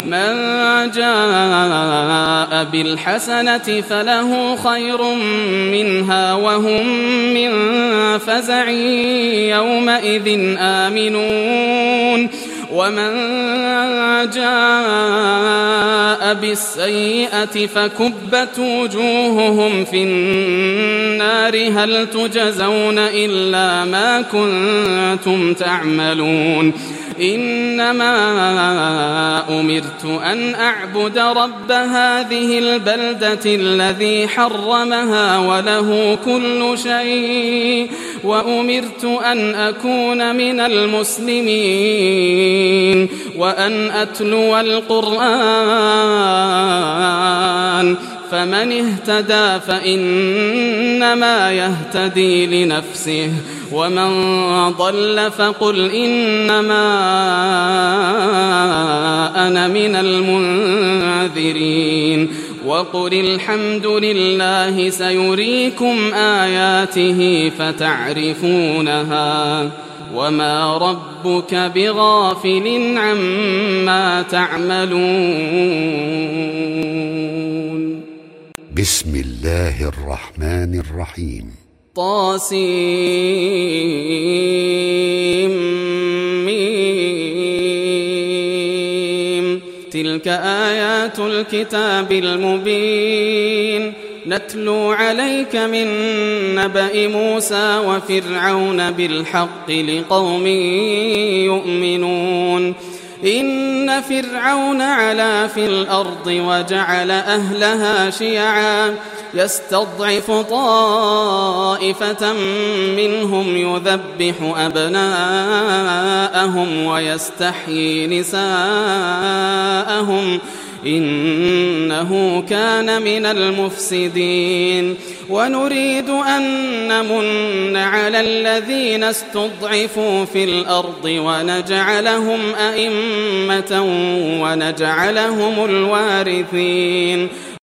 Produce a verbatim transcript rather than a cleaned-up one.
من جاء بالحسنة فله خير منها وهم من فزع يومئذ آمنون ومن جاء بالسيئة فكبت وجوههم في النار هل تجزون إلا ما كنتم تعملون إنما أمرت أن أعبد رب هذه البلدة الذي حرمها وله كل شيء وأمرت أن أكون من المسلمين وأن أتلو القرآن فمن اهتدى فإنما يهتدي لنفسه ومن ضل فقل إنما أنا من المنذرين وقل الحمد لله سيريكم آياته فتعرفونها وما ربك بغافل عما تعملون. بسم الله الرحمن الرحيم. طاسيم تلك آيات الكتاب المبين نتلو عليك من نبأ موسى وفرعون بالحق لقوم يؤمنون إن فرعون علا في الأرض وجعل أهلها شيعا يستضعف طائفة منهم يذبح أبناءهم ويستحيي نساءهم إنه كان من المفسدين ونريد أن نمن على الذين استضعفوا في الأرض ونجعلهم أئمة ونجعلهم الوارثين